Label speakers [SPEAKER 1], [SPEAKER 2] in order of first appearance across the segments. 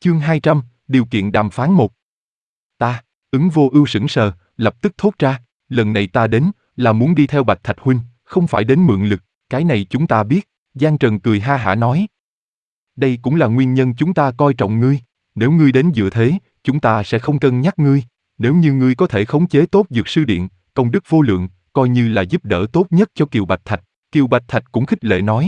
[SPEAKER 1] Chương 200, điều kiện đàm phán 1. Ta, Ứng Vô Ưu sững sờ, lập tức thốt ra, lần này ta đến, là muốn đi theo Bạch Thạch huynh, không phải đến mượn lực, cái này chúng ta biết. Giang Trần cười ha hả nói. Đây cũng là nguyên nhân chúng ta coi trọng ngươi, nếu ngươi đến dựa thế, chúng ta sẽ không cân nhắc ngươi. Nếu như ngươi có thể khống chế tốt Dược Sư Điện, công đức vô lượng, coi như là giúp đỡ tốt nhất cho Kiều Bạch Thạch. Kiều Bạch Thạch cũng khích lệ nói.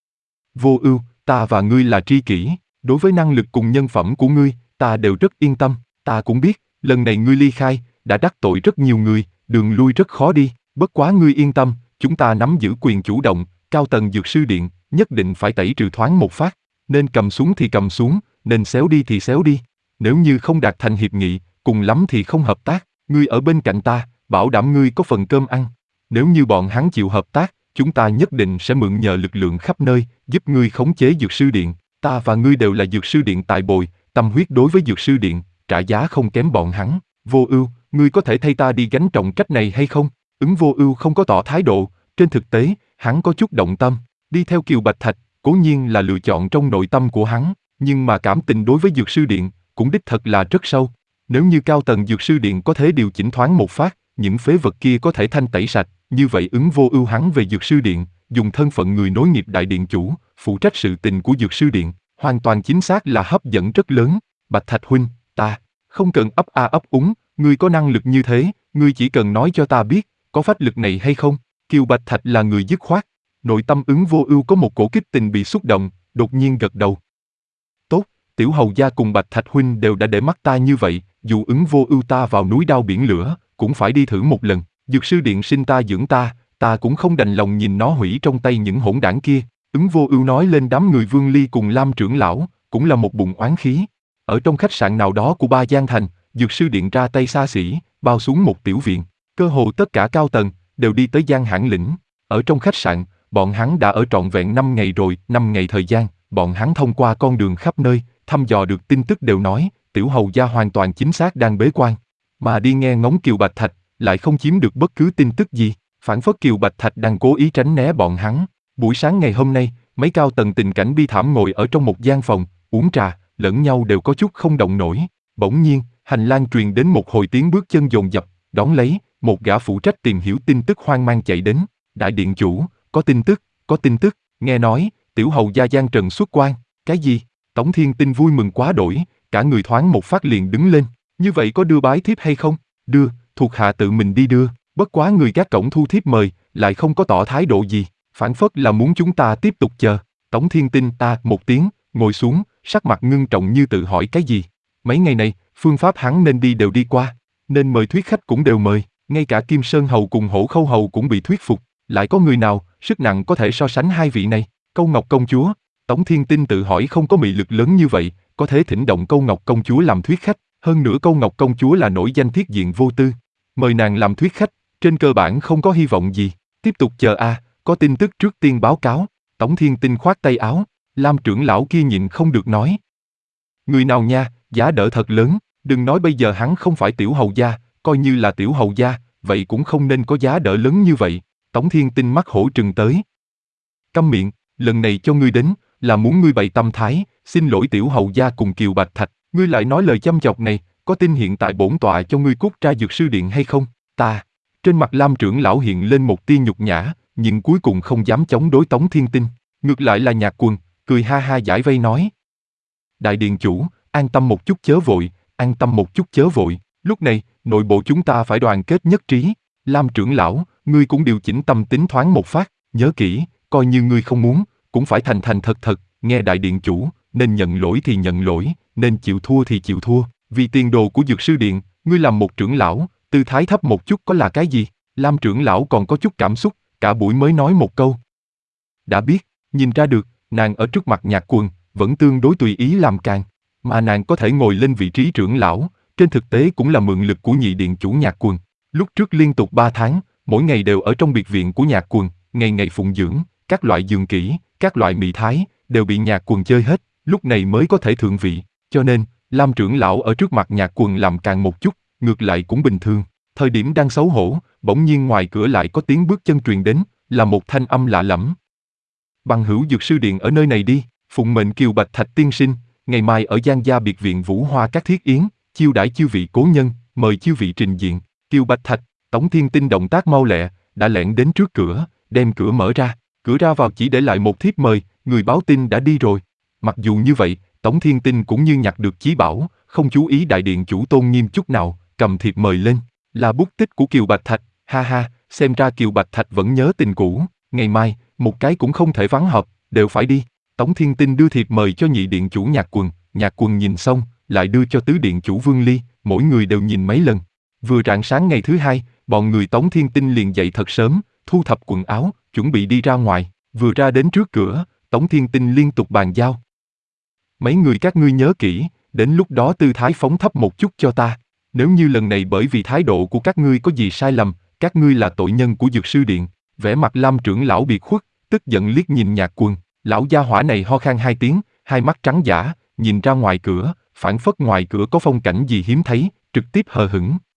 [SPEAKER 1] Vô Ưu, ta và ngươi là tri kỷ, đối với năng lực cùng nhân phẩm của ngươi, ta đều rất yên tâm. Ta cũng biết, lần này ngươi ly khai, đã đắc tội rất nhiều người, đường lui rất khó đi. Bất quá ngươi yên tâm, chúng ta nắm giữ quyền chủ động, cao tầng Dược Sư Điện, nhất định phải tẩy trừ thoáng một phát. Nên cầm xuống thì cầm xuống, nên xéo đi thì xéo đi. Nếu như không đạt thành hiệp nghị, cùng lắm thì không hợp tác. Ngươi ở bên cạnh ta, bảo đảm ngươi có phần cơm ăn. Nếu như bọn hắn chịu hợp tác, chúng ta nhất định sẽ mượn nhờ lực lượng khắp nơi, giúp ngươi khống chế Dược Sư Điện. Ta và ngươi đều là Dược Sư Điện tại bồi, tâm huyết đối với Dược Sư Điện, trả giá không kém bọn hắn. Vô Ưu, ngươi có thể thay ta đi gánh trọng trách này hay không? Ứng Vô Ưu không có tỏ thái độ, trên thực tế, hắn có chút động tâm. Đi theo Kiều Bạch Thạch, cố nhiên là lựa chọn trong nội tâm của hắn, nhưng mà cảm tình đối với Dược Sư Điện cũng đích thật là rất sâu. Nếu như cao tầng Dược Sư Điện có thể điều chỉnh thoáng một phát, những phế vật kia có thể thanh tẩy sạch, như vậy Ứng Vô Ưu hắn về Dược Sư Điện, dùng thân phận người nối nghiệp đại điện chủ, phụ trách sự tình của Dược Sư Điện, hoàn toàn chính xác là hấp dẫn rất lớn. Bạch Thạch huynh, ta không cần ấp a ấp úng, ngươi có năng lực như thế, ngươi chỉ cần nói cho ta biết, có phách lực này hay không? Kiều Bạch Thạch là người dứt khoát, nội tâm Ứng Vô Ưu có một cổ kích tình bị xúc động, đột nhiên gật đầu. Tốt, Tiểu Hầu gia cùng Bạch Thạch huynh đều đã để mắt ta như vậy, dù Ứng Vô Ưu ta vào núi đao biển lửa, cũng phải đi thử một lần. Dược Sư Điện sinh ta dưỡng ta cũng không đành lòng nhìn nó hủy trong tay những hỗn đảng kia. Ứng Vô Ưu nói lên đám người Vương Ly cùng Lam trưởng lão, cũng là một bụng oán khí. Ở trong khách sạn nào đó của Ba Giang Thành, Dược Sư Điện ra tay xa xỉ, bao xuống một tiểu viện, cơ hồ tất cả cao tầng đều đi tới Giang Hãn Lĩnh. Ở trong khách sạn, bọn hắn đã ở trọn vẹn 5 ngày rồi, 5 ngày thời gian, bọn hắn thông qua con đường khắp nơi, thăm dò được tin tức đều nói, Tiểu Hầu gia hoàn toàn chính xác đang bế quan, mà đi nghe ngóng Kiều Bạch Thạch, lại không chiếm được bất cứ tin tức gì, phảng phất Kiều Bạch Thạch đang cố ý tránh né bọn hắn. Buổi sáng ngày hôm nay, mấy cao tầng tình cảnh bi thảm ngồi ở trong một gian phòng, uống trà, lẫn nhau đều có chút không động nổi. Bỗng nhiên, hành lang truyền đến một hồi tiếng bước chân dồn dập, đón lấy, một gã phụ trách tìm hiểu tin tức hoang mang chạy đến. Đại điện chủ, có tin tức, nghe nói, Tiểu Hầu gia Giang Trần xuất quan. Cái gì? Tống Thiên Tinh vui mừng quá đỗi, cả người thoáng một phát liền đứng lên. Như vậy có đưa bái thiếp hay không? Đưa, thuộc hạ tự mình đi đưa. Bất quá người gác cổng thu thiếp mời, lại không có tỏ thái độ gì, phảng phất là muốn chúng ta tiếp tục chờ. Tống Thiên Tinh ta một tiếng, ngồi xuống, sắc mặt ngưng trọng như tự hỏi cái gì. Mấy ngày này, phương pháp hắn nên đi đều đi qua, nên mời thuyết khách cũng đều mời, ngay cả Kim Sơn Hầu cùng Hổ Khâu Hầu cũng bị thuyết phục. Lại có người nào, sức nặng có thể so sánh hai vị này? Câu Ngọc Công Chúa, Tống Thiên Tinh tự hỏi không có mị lực lớn như vậy, có thể thỉnh động Câu Ngọc Công Chúa làm thuyết khách, hơn nữa Câu Ngọc Công Chúa là nổi danh thiết diện vô tư. Mời nàng làm thuyết khách, trên cơ bản không có hy vọng gì, tiếp tục chờ có tin tức trước tiên báo cáo. Tống Thiên Tinh khoát tay áo, Lam trưởng lão kia nhịn không được nói. Người nào nha, giá đỡ thật lớn, đừng nói bây giờ hắn không phải Tiểu Hầu gia, coi như là Tiểu Hầu gia, vậy cũng không nên có giá đỡ lớn như vậy. Tống Thiên Tinh mắt hổ trừng tới. Câm miệng, lần này cho ngươi đến, là muốn ngươi bày tâm thái, xin lỗi Tiểu Hầu gia cùng Kiều Bạch Thạch, ngươi lại nói lời châm chọc này, có tin hiện tại bổn tọa cho ngươi cút ra Dược Sư Điện hay không? Trên mặt Lam trưởng lão hiện lên một tia nhục nhã, nhưng cuối cùng không dám chống đối Tống Thiên Tinh, ngược lại là Nhạc Quần, cười ha ha giải vây nói. Đại điện chủ, an tâm một chút chớ vội, an tâm một chút chớ vội, lúc này, nội bộ chúng ta phải đoàn kết nhất trí. Lam trưởng lão, ngươi cũng điều chỉnh tâm tính thoáng một phát, nhớ kỹ, coi như ngươi không muốn, cũng phải thành thành thật thật, nghe đại điện chủ, nên nhận lỗi thì nhận lỗi, nên chịu thua thì chịu thua, vì tiền đồ của Dược Sư Điện, ngươi làm một trưởng lão, tư thái thấp một chút có là cái gì? Lam trưởng lão còn có chút cảm xúc, cả buổi mới nói một câu. Đã biết, nhìn ra được, nàng ở trước mặt Nhạc Quần, vẫn tương đối tùy ý làm càng, mà nàng có thể ngồi lên vị trí trưởng lão, trên thực tế cũng là mượn lực của nhị điện chủ Nhạc Quần. Lúc trước liên tục 3 tháng, mỗi ngày đều ở trong biệt viện của Nhạc Quần, ngày ngày phụng dưỡng, các loại giường kỹ, các loại mỹ thái, đều bị Nhạc Quần chơi hết, lúc này mới có thể thượng vị, cho nên, Lam trưởng lão ở trước mặt Nhạc Quần làm càng một chút, ngược lại cũng bình thường. Thời điểm đang xấu hổ, bỗng nhiên ngoài cửa lại có tiếng bước chân truyền đến, là một thanh âm lạ lẫm. Bằng hữu Dược Sư Điện ở nơi này đi, phụng mệnh Kiều Bạch Thạch tiên sinh, ngày mai ở Giang Gia biệt viện Vũ Hoa các thiết yến, chiêu đãi chư vị cố nhân, mời chư vị trình diện. Kiều Bạch Thạch, Tống Thiên Tinh động tác mau lẹ, đã lẻn đến trước cửa, đem cửa mở ra. Cửa ra vào chỉ để lại một thiếp mời, người báo tin đã đi rồi. Mặc dù như vậy, Tống Thiên Tinh cũng như nhặt được chí bảo, không chú ý đại điện chủ tôn nghiêm chút nào, cầm thiệp mời lên. Là bút tích của Kiều Bạch Thạch, ha ha, xem ra Kiều Bạch Thạch vẫn nhớ tình cũ. Ngày mai, một cái cũng không thể vắng họp, đều phải đi. Tống Thiên Tinh đưa thiệp mời cho nhị điện chủ Nhạc Quần nhìn xong, lại đưa cho tứ điện chủ Vương Ly, mỗi người đều nhìn mấy lần. Vừa rạng sáng ngày thứ hai, bọn người Tống Thiên Tinh liền dậy thật sớm, thu thập quần áo, chuẩn bị đi ra ngoài. Vừa ra đến trước cửa, Tống Thiên Tinh liên tục bàn giao. Mấy người các ngươi nhớ kỹ, đến lúc đó tư thái phóng thấp một chút cho ta. Nếu như lần này bởi vì thái độ của các ngươi có gì sai lầm, các ngươi là tội nhân của Dược Sư Điện. Vẻ mặt Lam trưởng lão biệt khuất, tức giận liếc nhìn Nhạc Quần. Lão gia hỏa này ho khan hai tiếng, hai mắt trắng dã, nhìn ra ngoài cửa, phảng phất ngoài cửa có phong cảnh gì hiếm thấy, trực tiếp hờ hững.